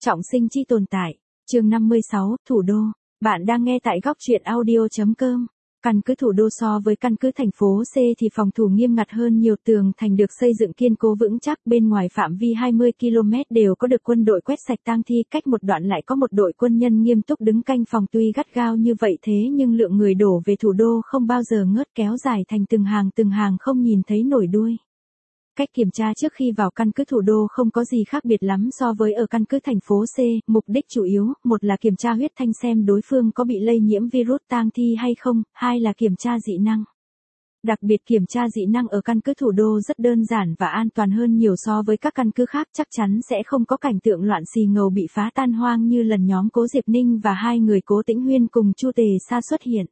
Trọng sinh chi tồn tại. Chương 56, Thủ đô. Bạn đang nghe tại góc truyện audio.com. Căn cứ thủ đô so với căn cứ thành phố C thì phòng thủ nghiêm ngặt hơn nhiều, tường thành được xây dựng kiên cố vững chắc, bên ngoài phạm vi 20 km đều có được quân đội quét sạch tang thi, cách một đoạn lại có một đội quân nhân nghiêm túc đứng canh phòng. Tuy gắt gao như vậy thế nhưng lượng người đổ về thủ đô không bao giờ ngớt, kéo dài thành từng hàng không nhìn thấy nổi đuôi. Cách kiểm tra trước khi vào căn cứ thủ đô không có gì khác biệt lắm so với ở căn cứ thành phố C, mục đích chủ yếu, một là kiểm tra huyết thanh xem đối phương có bị lây nhiễm virus tang thi hay không, hai là kiểm tra dị năng. Đặc biệt kiểm tra dị năng ở căn cứ thủ đô rất đơn giản và an toàn hơn nhiều so với các căn cứ khác, chắc chắn sẽ không có cảnh tượng loạn xì ngầu bị phá tan hoang như lần nhóm Cố Diệp Ninh và hai người Cố Tĩnh Huyên cùng Chu Tề Sa xuất hiện.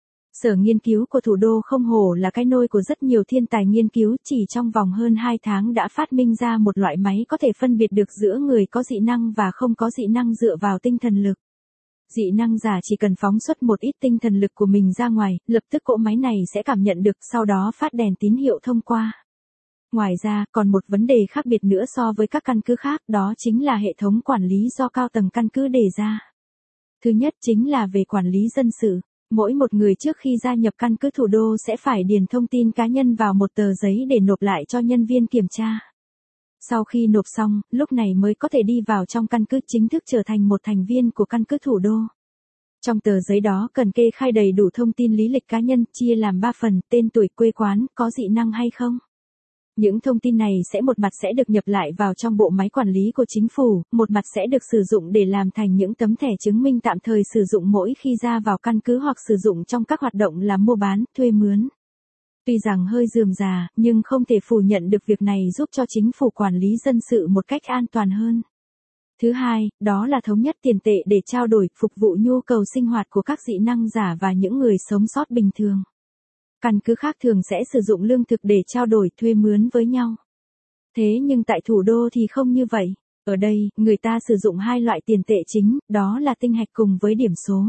Sở nghiên cứu của thủ đô không hổ là cái nôi của rất nhiều thiên tài nghiên cứu, chỉ trong vòng hơn 2 tháng đã phát minh ra một loại máy có thể phân biệt được giữa người có dị năng và không có dị năng dựa vào tinh thần lực. Dị năng giả chỉ cần phóng xuất một ít tinh thần lực của mình ra ngoài, lập tức cỗ máy này sẽ cảm nhận được, sau đó phát đèn tín hiệu thông qua. Ngoài ra, còn một vấn đề khác biệt nữa so với các căn cứ khác, đó chính là hệ thống quản lý do cao tầng căn cứ đề ra. Thứ nhất chính là về quản lý dân sự. Mỗi một người trước khi gia nhập căn cứ thủ đô sẽ phải điền thông tin cá nhân vào một tờ giấy để nộp lại cho nhân viên kiểm tra. Sau khi nộp xong, lúc này mới có thể đi vào trong căn cứ, chính thức trở thành một thành viên của căn cứ thủ đô. Trong tờ giấy đó cần kê khai đầy đủ thông tin lý lịch cá nhân, chia làm 3 phần: tên, tuổi, quê quán, có dị năng hay không. Những thông tin này sẽ một mặt sẽ được nhập lại vào trong bộ máy quản lý của chính phủ, một mặt sẽ được sử dụng để làm thành những tấm thẻ chứng minh tạm thời sử dụng mỗi khi ra vào căn cứ hoặc sử dụng trong các hoạt động làm mua bán, thuê mướn. Tuy rằng hơi rườm rà, nhưng không thể phủ nhận được việc này giúp cho chính phủ quản lý dân sự một cách an toàn hơn. Thứ hai, đó là thống nhất tiền tệ để trao đổi, phục vụ nhu cầu sinh hoạt của các dị năng giả và những người sống sót bình thường. Căn cứ khác thường sẽ sử dụng lương thực để trao đổi, thuê mướn với nhau. Thế nhưng tại thủ đô thì không như vậy. Ở đây, người ta sử dụng hai loại tiền tệ chính, đó là tinh hạch cùng với điểm số.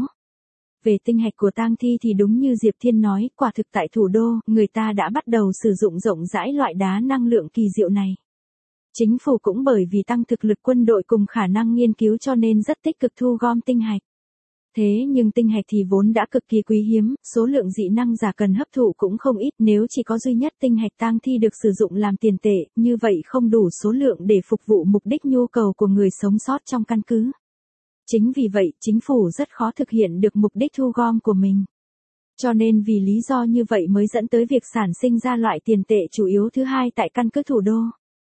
Về tinh hạch của tang thi thì đúng như Diệp Thiên nói, quả thực tại thủ đô, người ta đã bắt đầu sử dụng rộng rãi loại đá năng lượng kỳ diệu này. Chính phủ cũng bởi vì tăng thực lực quân đội cùng khả năng nghiên cứu cho nên rất tích cực thu gom tinh hạch. Thế nhưng tinh hạch thì vốn đã cực kỳ quý hiếm, số lượng dị năng giả cần hấp thụ cũng không ít, nếu chỉ có duy nhất tinh hạch tang thi được sử dụng làm tiền tệ, như vậy không đủ số lượng để phục vụ mục đích nhu cầu của người sống sót trong căn cứ. Chính vì vậy, chính phủ rất khó thực hiện được mục đích thu gom của mình. Cho nên vì lý do như vậy mới dẫn tới việc sản sinh ra loại tiền tệ chủ yếu thứ hai tại căn cứ thủ đô.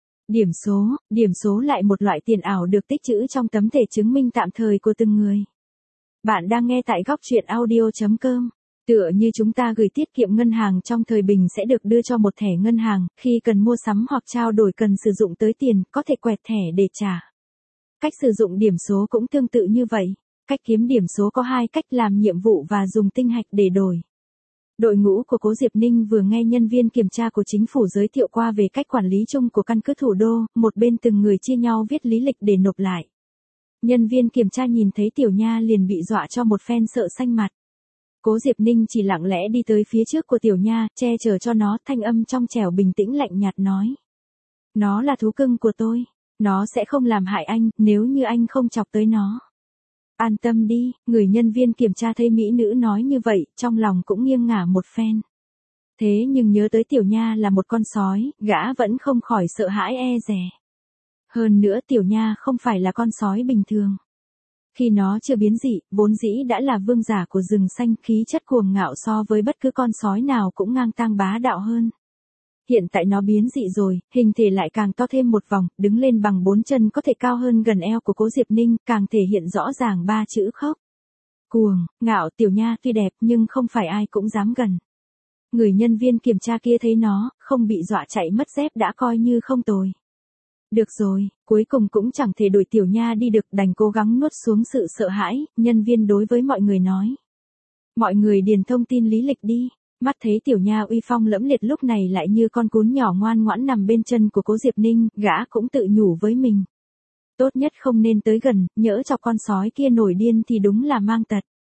Điểm số lại một loại tiền ảo được tích trữ trong tấm thẻ chứng minh tạm thời của từng người. Bạn đang nghe tại góc truyện audio.com. Tựa như chúng ta gửi tiết kiệm ngân hàng trong thời bình sẽ được đưa cho một thẻ ngân hàng, khi cần mua sắm hoặc trao đổi cần sử dụng tới tiền, có thể quẹt thẻ để trả. Cách sử dụng điểm số cũng tương tự như vậy. Cách kiếm điểm số có hai cách: làm nhiệm vụ và dùng tinh hạch để đổi. Đội ngũ của Cố Diệp Ninh vừa nghe nhân viên kiểm tra của chính phủ giới thiệu qua về cách quản lý chung của căn cứ thủ đô, một bên từng người chia nhau viết lý lịch để nộp lại. Nhân viên kiểm tra nhìn thấy Tiểu Nha liền bị dọa cho một phen sợ xanh mặt. Cố Diệp Ninh chỉ lặng lẽ đi tới phía trước của Tiểu Nha, che chở cho nó, thanh âm trong trẻo bình tĩnh lạnh nhạt nói. Nó là thú cưng của tôi. Nó sẽ không làm hại anh, nếu như anh không chọc tới nó. An tâm đi, người nhân viên kiểm tra thấy mỹ nữ nói như vậy, trong lòng cũng nghiêng ngả một phen. Thế nhưng nhớ tới Tiểu Nha là một con sói, gã vẫn không khỏi sợ hãi e dè. Hơn nữa Tiểu Nha không phải là con sói bình thường. Khi nó chưa biến dị, vốn dĩ đã là vương giả của rừng xanh, khí chất cuồng ngạo so với bất cứ con sói nào cũng ngang tang bá đạo hơn. Hiện tại nó biến dị rồi, hình thể lại càng to thêm một vòng, đứng lên bằng 4 chân có thể cao hơn gần eo của Cố Diệp Ninh, càng thể hiện rõ ràng 3 chữ khốc. Cuồng, ngạo. Tiểu Nha tuy đẹp nhưng không phải ai cũng dám gần. Người nhân viên kiểm tra kia thấy nó, không bị dọa chạy mất dép đã coi như không tồi. Được rồi, cuối cùng cũng chẳng thể đuổi Tiểu Nha đi được, đành cố gắng nuốt xuống sự sợ hãi, nhân viên đối với mọi người nói. Mọi người điền thông tin lý lịch đi. Mắt thấy Tiểu Nha uy phong lẫm liệt lúc này lại như con cún nhỏ ngoan ngoãn nằm bên chân của Cố Diệp Ninh, gã cũng tự nhủ với mình. Tốt nhất không nên tới gần, nhỡ cho con sói kia nổi điên thì đúng là mang tật.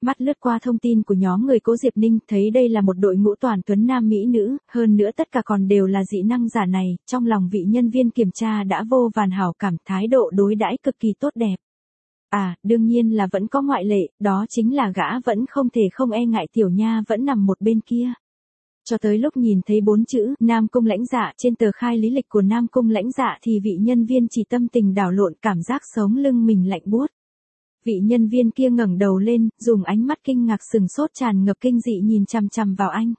Mắt lướt qua thông tin của nhóm người Cố Diệp Ninh, thấy đây là một đội ngũ toàn tuấn nam mỹ nữ, hơn nữa tất cả còn đều là dị năng giả này, trong lòng vị nhân viên kiểm tra đã vô vàn hảo cảm, thái độ đối đãi cực kỳ tốt đẹp. À, đương nhiên là vẫn có ngoại lệ, đó chính là gã vẫn không thể không e ngại tiểu nha vẫn nằm một bên kia. Cho tới lúc nhìn thấy 4 chữ Nam Cung lãnh dạ trên tờ khai lý lịch của Nam Cung lãnh dạ thì vị nhân viên chỉ tâm tình đảo lộn, cảm giác sống lưng mình lạnh buốt. Vị nhân viên kia ngẩng đầu lên, dùng ánh mắt kinh ngạc sừng sốt tràn ngập kinh dị nhìn chằm chằm vào anh.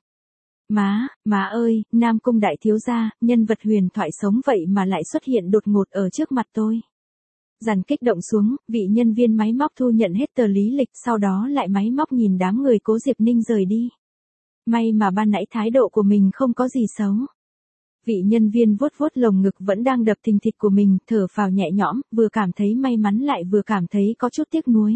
Má ơi, Nam Cung đại thiếu gia, nhân vật huyền thoại sống vậy mà lại xuất hiện đột ngột ở trước mặt tôi. Dàn kích động xuống, vị nhân viên máy móc thu nhận hết tờ lý lịch, sau đó lại máy móc nhìn đám người Cố Diệp Ninh rời đi. May mà ban nãy thái độ của mình không có gì xấu. Vị nhân viên vuốt vuốt lồng ngực vẫn đang đập thình thịch của mình, thở phào nhẹ nhõm, vừa cảm thấy may mắn lại vừa cảm thấy có chút tiếc nuối.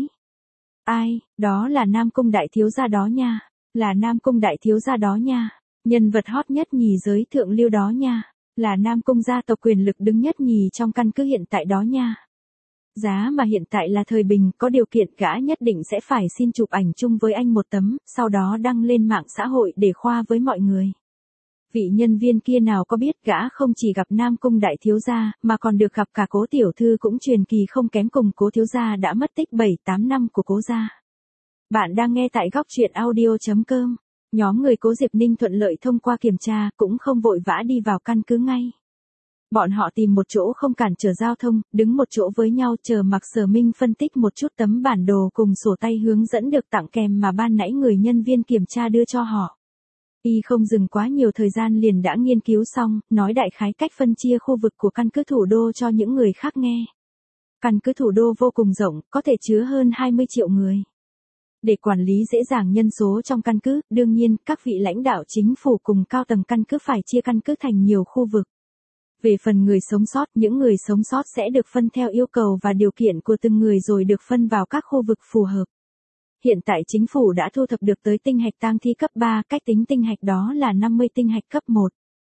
Ai, đó là Nam Cung đại thiếu gia đó nha, là Nam Cung đại thiếu gia đó nha, nhân vật hot nhất nhì giới thượng lưu đó nha, là Nam Cung gia tộc quyền lực đứng nhất nhì trong căn cứ hiện tại đó nha. Giá mà hiện tại là thời bình, có điều kiện gã nhất định sẽ phải xin chụp ảnh chung với anh một tấm, sau đó đăng lên mạng xã hội để khoa với mọi người. Vị nhân viên kia nào có biết gã không chỉ gặp Nam Cung đại thiếu gia, mà còn được gặp cả Cố tiểu thư cũng truyền kỳ không kém cùng Cố thiếu gia đã mất tích 7-8 năm của Cố gia. Bạn đang nghe tại góc truyện audio.com. Nhóm người Cố Diệp Ninh thuận lợi thông qua kiểm tra, cũng không vội vã đi vào căn cứ ngay. Bọn họ tìm một chỗ không cản trở giao thông, đứng một chỗ với nhau chờ Mạc Sở Minh phân tích một chút tấm bản đồ cùng sổ tay hướng dẫn được tặng kèm mà ban nãy người nhân viên kiểm tra đưa cho họ. Y không dừng quá nhiều thời gian liền đã nghiên cứu xong, nói đại khái cách phân chia khu vực của căn cứ thủ đô cho những người khác nghe. Căn cứ thủ đô vô cùng rộng, có thể chứa hơn 20 triệu người. Để quản lý dễ dàng nhân số trong căn cứ, đương nhiên, các vị lãnh đạo chính phủ cùng cao tầng căn cứ phải chia căn cứ thành nhiều khu vực. Về phần người sống sót, những người sống sót sẽ được phân theo yêu cầu và điều kiện của từng người rồi được phân vào các khu vực phù hợp. Hiện tại chính phủ đã thu thập được tới tinh hạch tang thi cấp 3, cách tính tinh hạch đó là 50 tinh hạch cấp 1,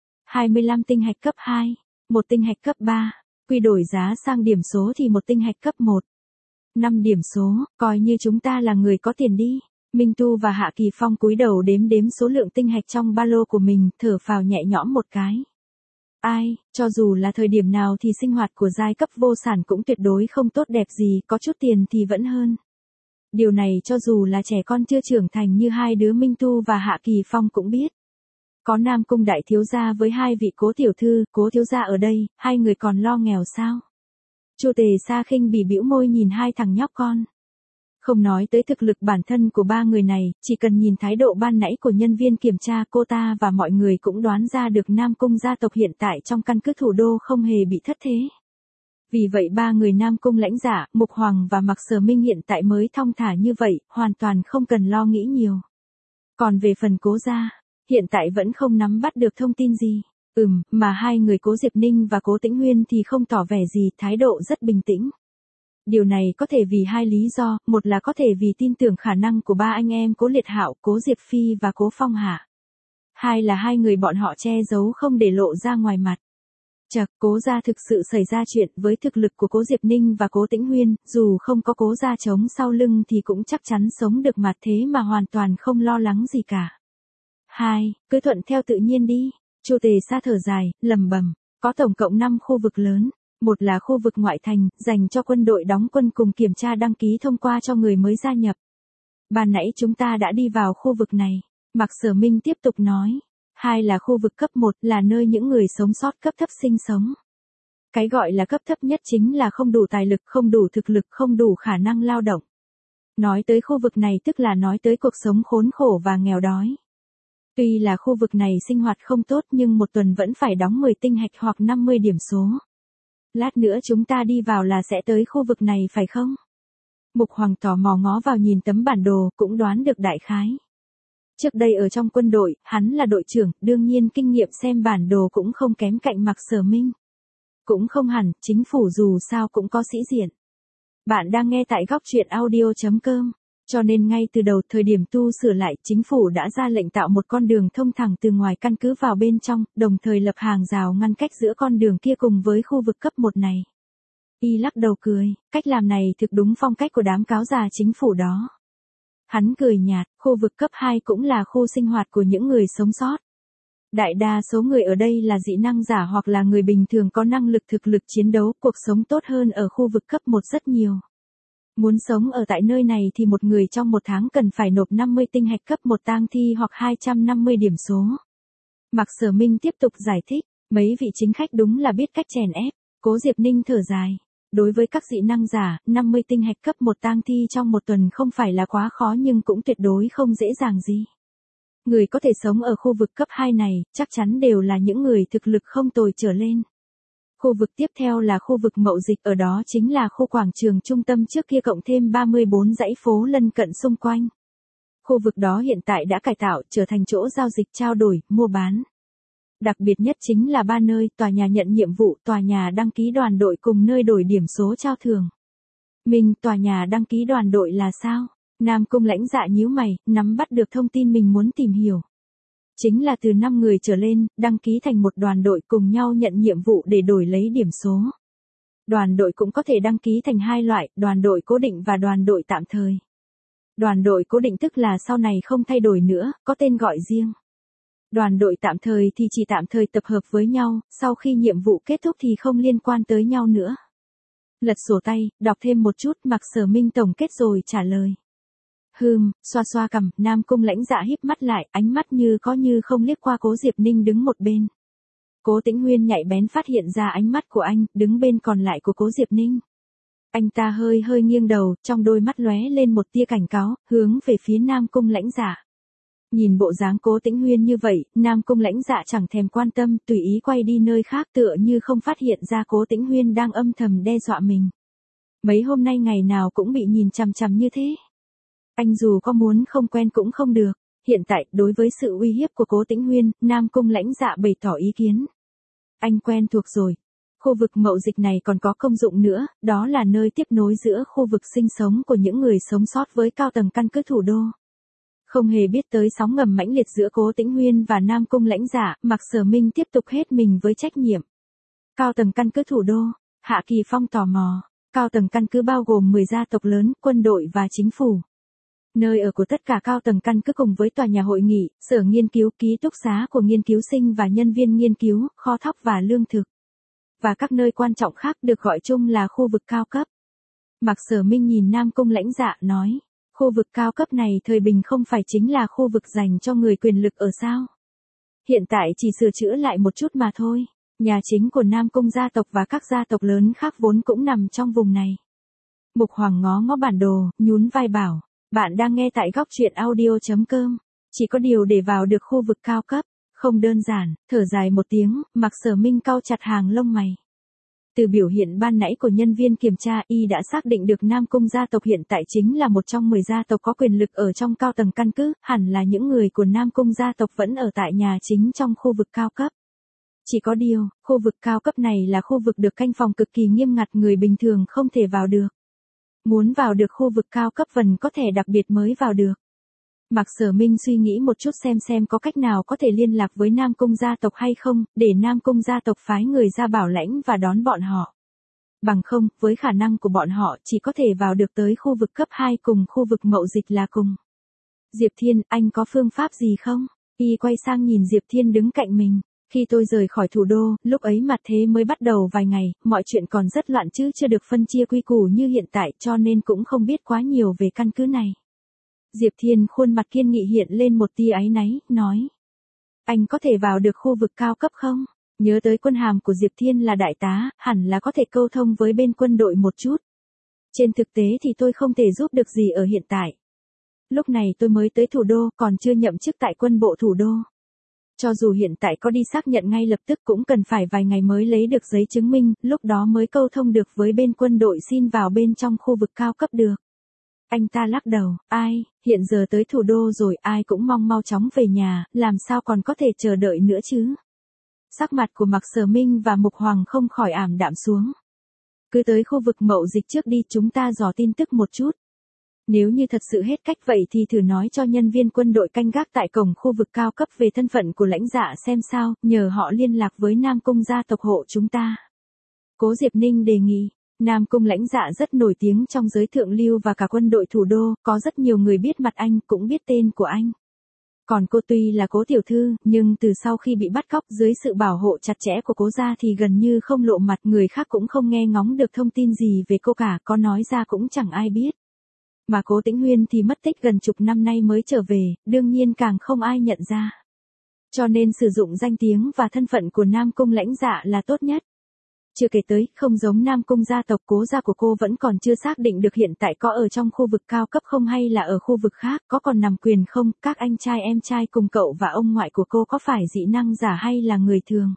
25 tinh hạch cấp 2, 1 tinh hạch cấp 3, quy đổi giá sang điểm số thì 1 tinh hạch cấp 1. 5 điểm số, coi như chúng ta là người có tiền đi. Minh Tu và Hạ Kỳ Phong cúi đầu đếm số lượng tinh hạch trong ba lô của mình, thở phào nhẹ nhõm một cái. Ai, cho dù là thời điểm nào thì sinh hoạt của giai cấp vô sản cũng tuyệt đối không tốt đẹp gì, có chút tiền thì vẫn hơn. Điều này cho dù là trẻ con chưa trưởng thành như hai đứa Minh Tu và Hạ Kỳ Phong cũng biết. Có Nam Cung đại thiếu gia với hai vị Cố tiểu thư, Cố thiếu gia ở đây, hai người còn lo nghèo sao? Chu Tề Sa khinh bỉ bĩu môi nhìn hai thằng nhóc con. Không nói tới thực lực bản thân của ba người này, chỉ cần nhìn thái độ ban nãy của nhân viên kiểm tra, cô ta và mọi người cũng đoán ra được Nam Cung gia tộc hiện tại trong căn cứ thủ đô không hề bị thất thế. Vì vậy ba người Nam Cung lãnh dạ, Mục Hoàng và Mạc Sở Minh hiện tại mới thong thả như vậy, hoàn toàn không cần lo nghĩ nhiều. Còn về phần Cố gia, hiện tại vẫn không nắm bắt được thông tin gì. Mà hai người Cố Diệp Ninh và Cố Tĩnh Huyên thì không tỏ vẻ gì, thái độ rất bình tĩnh. Điều này có thể vì hai lý do, một là có thể vì tin tưởng khả năng của ba anh em Cố Liệt Hạo, Cố Diệp Phi và Cố Phong Hạ. Hai là hai người bọn họ che giấu không để lộ ra ngoài mặt. Chật, Cố gia thực sự xảy ra chuyện, với thực lực của Cố Diệp Ninh và Cố Tĩnh Huyên, dù không có Cố gia chống sau lưng thì cũng chắc chắn sống được mà, thế mà hoàn toàn không lo lắng gì cả. Hai, cứ thuận theo tự nhiên đi. Chu Tề Sa thở dài, lẩm bẩm, có tổng cộng 5 khu vực lớn. Một là khu vực ngoại thành, dành cho quân đội đóng quân cùng kiểm tra đăng ký thông qua cho người mới gia nhập. Ban nãy chúng ta đã đi vào khu vực này. Mạc Sở Minh tiếp tục nói. Hai là khu vực cấp 1, là nơi những người sống sót cấp thấp sinh sống. Cái gọi là cấp thấp nhất chính là không đủ tài lực, không đủ thực lực, không đủ khả năng lao động. Nói tới khu vực này tức là nói tới cuộc sống khốn khổ và nghèo đói. Tuy là khu vực này sinh hoạt không tốt nhưng một tuần vẫn phải đóng 10 tinh hạch hoặc 50 điểm số. Lát nữa chúng ta đi vào là sẽ tới khu vực này phải không? Mục Hoàng tò mò ngó vào nhìn tấm bản đồ, cũng đoán được đại khái. Trước đây ở trong quân đội, hắn là đội trưởng, đương nhiên kinh nghiệm xem bản đồ cũng không kém cạnh Mạc Sở Minh. Cũng không hẳn, chính phủ dù sao cũng có sĩ diện. Bạn đang nghe tại góc truyện audio.com. Cho nên ngay từ đầu thời điểm tu sửa lại, chính phủ đã ra lệnh tạo một con đường thông thẳng từ ngoài căn cứ vào bên trong, đồng thời lập hàng rào ngăn cách giữa con đường kia cùng với khu vực cấp 1 này. Y lắc đầu cười, cách làm này thực đúng phong cách của đám cáo già chính phủ đó. Hắn cười nhạt, khu vực cấp 2 cũng là khu sinh hoạt của những người sống sót. Đại đa số người ở đây là dị năng giả hoặc là người bình thường có năng lực thực lực chiến đấu, cuộc sống tốt hơn ở khu vực cấp 1 rất nhiều. Muốn sống ở tại nơi này thì một người trong một tháng cần phải nộp 50 tinh hạch cấp 1 tang thi hoặc 250 điểm số. Mạc Sở Minh tiếp tục giải thích, mấy vị chính khách đúng là biết cách chèn ép. Cố Diệp Ninh thở dài. Đối với các dị năng giả, 50 tinh hạch cấp 1 tang thi trong một tuần không phải là quá khó nhưng cũng tuyệt đối không dễ dàng gì. Người có thể sống ở khu vực cấp 2 này, chắc chắn đều là những người thực lực không tồi trở lên. Khu vực tiếp theo là khu vực mậu dịch, ở đó chính là khu quảng trường trung tâm trước kia cộng thêm 34 dãy phố lân cận xung quanh. Khu vực đó hiện tại đã cải tạo trở thành chỗ giao dịch trao đổi, mua bán. Đặc biệt nhất chính là 3 nơi, tòa nhà nhận nhiệm vụ, tòa nhà đăng ký đoàn đội cùng nơi đổi điểm số trao thưởng. Mình, tòa nhà đăng ký đoàn đội là sao? Nam Cung Lãnh Dạ nhíu mày, nắm bắt được thông tin mình muốn tìm hiểu. Chính là từ 5 người trở lên, đăng ký thành một đoàn đội cùng nhau nhận nhiệm vụ để đổi lấy điểm số. Đoàn đội cũng có thể đăng ký thành hai loại, đoàn đội cố định và đoàn đội tạm thời. Đoàn đội cố định tức là sau này không thay đổi nữa, có tên gọi riêng. Đoàn đội tạm thời thì chỉ tạm thời tập hợp với nhau, sau khi nhiệm vụ kết thúc thì không liên quan tới nhau nữa. Lật sổ tay, đọc thêm một chút, Mạc Sở Minh tổng kết rồi trả lời. Xoa xoa cằm, Nam Cung Lãnh Dạ híp mắt lại, ánh mắt như có như không liếc qua Cố Diệp Ninh đứng một bên. Cố Tĩnh Huyên nhạy bén phát hiện ra ánh mắt của anh, đứng bên còn lại của Cố Diệp Ninh. Anh ta hơi nghiêng đầu, trong đôi mắt lóe lên một tia cảnh cáo, hướng về phía Nam Cung Lãnh Dạ. Nhìn bộ dáng Cố Tĩnh Huyên như vậy, Nam Cung Lãnh Dạ chẳng thèm quan tâm, tùy ý quay đi nơi khác tựa như không phát hiện ra Cố Tĩnh Huyên đang âm thầm đe dọa mình. Mấy hôm nay ngày nào cũng bị nhìn chằm chằm như thế. Anh dù có muốn không quen cũng không được. Hiện tại, đối với sự uy hiếp của Cố Tĩnh Huyên, Nam Cung Lãnh Dạ bày tỏ ý kiến. Anh quen thuộc rồi. Khu vực mậu dịch này còn có công dụng nữa, đó là nơi tiếp nối giữa khu vực sinh sống của những người sống sót với cao tầng căn cứ thủ đô. Không hề biết tới sóng ngầm mãnh liệt giữa Cố Tĩnh Huyên và Nam Cung Lãnh Dạ, Mạc Sở Minh tiếp tục hết mình với trách nhiệm. Cao tầng căn cứ thủ đô, Hạ Kỳ Phong tò mò. Cao tầng căn cứ bao gồm 10 gia tộc lớn, quân đội và chính phủ. Nơi ở của tất cả cao tầng căn cứ cùng với tòa nhà hội nghị, sở nghiên cứu, ký túc xá của nghiên cứu sinh và nhân viên nghiên cứu, kho thóc và lương thực. Và các nơi quan trọng khác được gọi chung là khu vực cao cấp. Mạc Sở Minh nhìn Nam Cung Lãnh Dạ nói, khu vực cao cấp này thời bình không phải chính là khu vực dành cho người quyền lực ở sao? Hiện tại chỉ sửa chữa lại một chút mà thôi. Nhà chính của Nam Cung gia tộc và các gia tộc lớn khác vốn cũng nằm trong vùng này. Mục Hoàng ngó ngó bản đồ, nhún vai bảo. Bạn đang nghe tại góc truyện audio.com. Chỉ có điều để vào được khu vực cao cấp, không đơn giản, thở dài một tiếng, Mạc Sở Minh cau chặt hàng lông mày. Từ biểu hiện ban nãy của nhân viên kiểm tra, y đã xác định được Nam Cung gia tộc hiện tại chính là một trong 10 gia tộc có quyền lực ở trong cao tầng căn cứ, hẳn là những người của Nam Cung gia tộc vẫn ở tại nhà chính trong khu vực cao cấp. Chỉ có điều, khu vực cao cấp này là khu vực được canh phòng cực kỳ nghiêm ngặt, người bình thường không thể vào được. Muốn vào được khu vực cao cấp vẫn có thẻ đặc biệt mới vào được. Mạc Sở Minh suy nghĩ một chút xem có cách nào có thể liên lạc với Nam Cung gia tộc hay không, để Nam Cung gia tộc phái người ra bảo lãnh và đón bọn họ. Bằng không, với khả năng của bọn họ chỉ có thể vào được tới khu vực cấp 2 cùng khu vực mậu dịch là cùng. Diệp Thiên, anh có phương pháp gì không? Y quay sang nhìn Diệp Thiên đứng cạnh mình. Khi tôi rời khỏi thủ đô, lúc ấy mặt thế mới bắt đầu vài ngày, mọi chuyện còn rất loạn chứ chưa được phân chia quy củ như hiện tại cho nên cũng không biết quá nhiều về căn cứ này. Diệp Thiên khuôn mặt kiên nghị hiện lên một tia áy náy, nói. Anh có thể vào được khu vực cao cấp không? Nhớ tới quân hàm của Diệp Thiên là đại tá, hẳn là có thể câu thông với bên quân đội một chút. Trên thực tế thì tôi không thể giúp được gì ở hiện tại. Lúc này tôi mới tới thủ đô, còn chưa nhậm chức tại quân bộ thủ đô. Cho dù hiện tại có đi xác nhận ngay lập tức cũng cần phải vài ngày mới lấy được giấy chứng minh, lúc đó mới câu thông được với bên quân đội xin vào bên trong khu vực cao cấp được. Anh ta lắc đầu, hiện giờ tới thủ đô rồi, ai cũng mong mau chóng về nhà, làm sao còn có thể chờ đợi nữa chứ. Sắc mặt của Mạc Sở Minh và Mục Hoàng không khỏi ảm đạm xuống. Cứ tới khu vực mậu dịch trước đi, chúng ta dò tin tức một chút. Nếu như thật sự hết cách vậy thì thử nói cho nhân viên quân đội canh gác tại cổng khu vực cao cấp về thân phận của Lãnh Dạ xem sao, nhờ họ liên lạc với Nam Cung gia tộc hộ chúng ta. Cố Diệp Ninh đề nghị, Nam Cung Lãnh Dạ rất nổi tiếng trong giới thượng lưu và cả quân đội thủ đô, có rất nhiều người biết mặt anh, cũng biết tên của anh. Còn cô tuy là Cố tiểu thư, nhưng từ sau khi bị bắt cóc dưới sự bảo hộ chặt chẽ của Cố gia thì gần như không lộ mặt, người khác cũng không nghe ngóng được thông tin gì về cô cả, có nói ra cũng chẳng ai biết. Mà Cố Tĩnh Huyên thì mất tích gần chục năm nay mới trở về, đương nhiên càng không ai nhận ra. Cho nên sử dụng danh tiếng và thân phận của Nam Cung Lãnh Dạ là tốt nhất. Chưa kể tới, không giống Nam Cung gia tộc, Cố gia của cô vẫn còn chưa xác định được hiện tại có ở trong khu vực cao cấp không hay là ở khu vực khác, có còn nằm quyền không, các anh trai em trai cùng cậu và ông ngoại của cô có phải dị năng giả hay là người thường.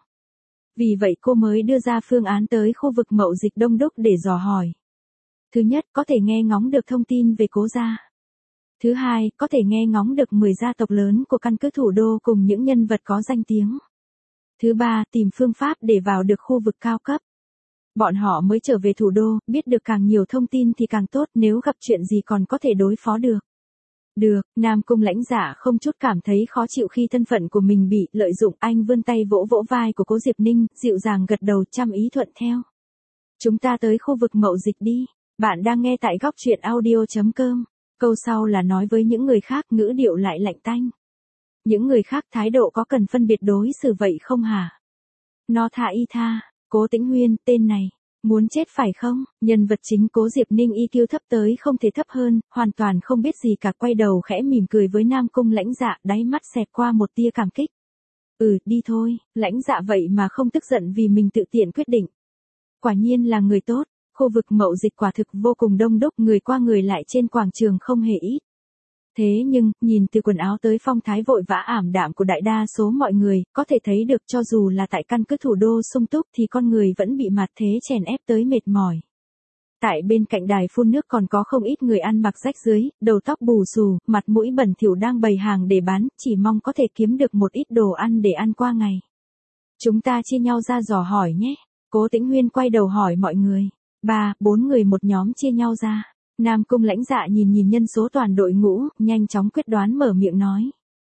Vì vậy cô mới đưa ra phương án tới khu vực Mậu Dịch đông đúc để dò hỏi. Thứ nhất, có thể nghe ngóng được thông tin về Cố gia. Thứ hai, có thể nghe ngóng được 10 gia tộc lớn của căn cứ thủ đô cùng những nhân vật có danh tiếng. Thứ ba, tìm phương pháp để vào được khu vực cao cấp. Bọn họ mới trở về thủ đô, biết được càng nhiều thông tin thì càng tốt, nếu gặp chuyện gì còn có thể đối phó được. Được, Nam Cung Lãnh Dạ không chút cảm thấy khó chịu khi thân phận của mình bị lợi dụng, anh vươn tay vỗ vỗ vai của Cố Diệp Ninh, dịu dàng gật đầu, trăm ý thuận theo. Chúng ta tới khu vực Mậu Dịch đi, bạn đang nghe tại góc truyện audio.com. Câu sau là nói với những người khác, ngữ điệu lại lạnh tanh. Những người khác thái độ có cần phân biệt đối xử vậy không hả? Nó tha y tha, Cố Tĩnh Huyên, tên này, muốn chết phải không? Nhân vật chính Cố Diệp Ninh EQ thấp tới không thể thấp hơn, hoàn toàn không biết gì cả, quay đầu khẽ mỉm cười với Nam Cung Lãnh Dạ, đáy mắt xẹt qua một tia cảm kích. Đi thôi, Lãnh Dạ vậy mà không tức giận vì mình tự tiện quyết định. Quả nhiên là người tốt, khu vực Mậu Dịch quả thực vô cùng đông đúc, người qua người lại trên quảng trường không hề ít. Thế nhưng, nhìn từ quần áo tới phong thái vội vã ảm đạm của đại đa số mọi người, có thể thấy được cho dù là tại căn cứ thủ đô sung túc thì con người vẫn bị mặt thế chèn ép tới mệt mỏi. Tại bên cạnh đài phun nước còn có không ít người ăn mặc rách rưới, đầu tóc bù xù, mặt mũi bẩn thỉu đang bày hàng để bán, chỉ mong có thể kiếm được một ít đồ ăn để ăn qua ngày. Chúng ta chia nhau ra dò hỏi nhé. Cố Tĩnh Huyên quay đầu hỏi mọi người. 3-4 người một nhóm chia nhau ra. Nam Cung Lãnh Dạ nhìn nhân số toàn đội ngũ, nhanh chóng quyết đoán mở miệng nói.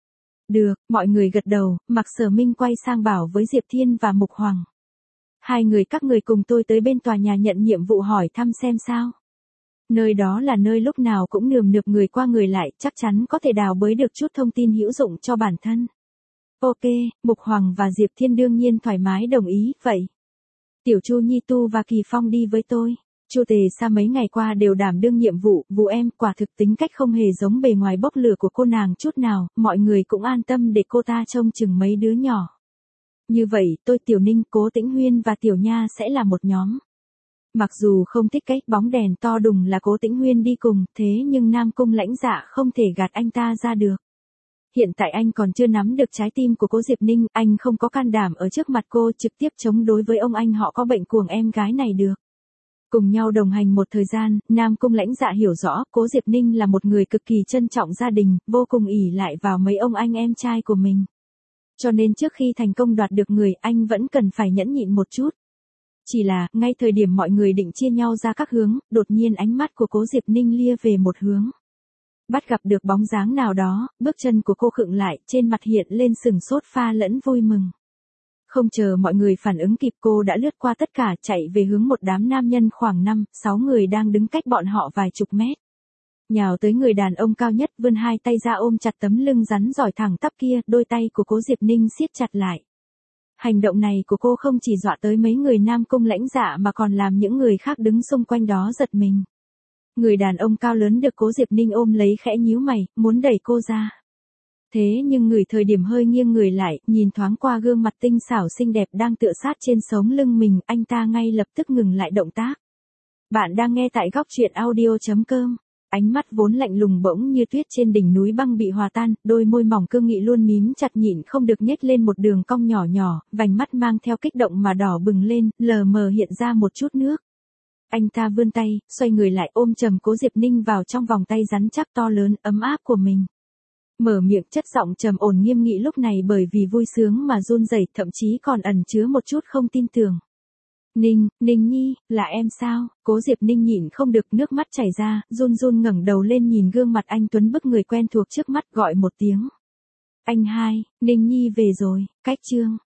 Được, mọi người gật đầu, Mạc Sở Minh quay sang bảo với Diệp Thiên và Mục Hoàng. Hai người các người cùng tôi tới bên tòa nhà nhận nhiệm vụ hỏi thăm xem sao. Nơi đó là nơi lúc nào cũng nườm nượp người qua người lại, chắc chắn có thể đào bới được chút thông tin hữu dụng cho bản thân. Ok, Mục Hoàng và Diệp Thiên đương nhiên thoải mái đồng ý, vậy. Tiểu Chu Nhi Tu và Kỳ Phong đi với tôi. Chu Tề Sa mấy ngày qua đều đảm đương nhiệm vụ, vụ em, quả thực tính cách không hề giống bề ngoài bốc lửa của cô nàng chút nào, mọi người cũng an tâm để cô ta trông chừng mấy đứa nhỏ. Như vậy, tôi Tiểu Ninh, Cố Tĩnh Huyên và Tiểu Nha sẽ là một nhóm. Mặc dù không thích cái bóng đèn to đùng là Cố Tĩnh Huyên đi cùng, thế nhưng Nam Cung Lãnh Dạ không thể gạt anh ta ra được. Hiện tại anh còn chưa nắm được trái tim của Cố Diệp Ninh, anh không có can đảm ở trước mặt cô trực tiếp chống đối với ông anh họ có bệnh cuồng em gái này được. Cùng nhau đồng hành một thời gian, Nam Cung Lãnh Dạ hiểu rõ, Cố Diệp Ninh là một người cực kỳ trân trọng gia đình, vô cùng ỷ lại vào mấy ông anh em trai của mình. Cho nên trước khi thành công đoạt được người, anh vẫn cần phải nhẫn nhịn một chút. Chỉ là, ngay thời điểm mọi người định chia nhau ra các hướng, đột nhiên ánh mắt của Cố Diệp Ninh lia về một hướng. Bắt gặp được bóng dáng nào đó, bước chân của cô khựng lại, trên mặt hiện lên sừng sốt pha lẫn vui mừng. Không chờ mọi người phản ứng kịp, cô đã lướt qua tất cả, chạy về hướng một đám nam nhân khoảng 5-6 người đang đứng cách bọn họ vài chục mét. Nhào tới người đàn ông cao nhất, vươn hai tay ra ôm chặt tấm lưng rắn giỏi thẳng tắp kia, đôi tay của Cố Diệp Ninh siết chặt lại. Hành động này của cô không chỉ dọa tới mấy người Nam Cung Lãnh Dạ mà còn làm những người khác đứng xung quanh đó giật mình. Người đàn ông cao lớn được Cố Diệp Ninh ôm lấy khẽ nhíu mày, muốn đẩy cô ra. Thế nhưng người thời điểm hơi nghiêng người lại, nhìn thoáng qua gương mặt tinh xảo xinh đẹp đang tựa sát trên sống lưng mình, anh ta ngay lập tức ngừng lại động tác. Bạn đang nghe tại góc truyện audio.com. Ánh mắt vốn lạnh lùng bỗng như tuyết trên đỉnh núi băng bị hòa tan, đôi môi mỏng cương nghị luôn mím chặt nhịn không được nhếch lên một đường cong nhỏ nhỏ, vành mắt mang theo kích động mà đỏ bừng lên, lờ mờ hiện ra một chút nước. Anh ta vươn tay, xoay người lại ôm chầm Cố Diệp Ninh vào trong vòng tay rắn chắc to lớn, ấm áp của mình. Mở miệng chất giọng trầm ổn nghiêm nghị lúc này bởi vì vui sướng mà run rẩy, thậm chí còn ẩn chứa một chút không tin tưởng. Ninh Nhi, là em sao? Cố Diệp Ninh nhịn không được nước mắt chảy ra, run run ngẩng đầu lên nhìn gương mặt anh tuấn bức người quen thuộc trước mắt, gọi một tiếng. Anh hai, Ninh Nhi về rồi, cách chương.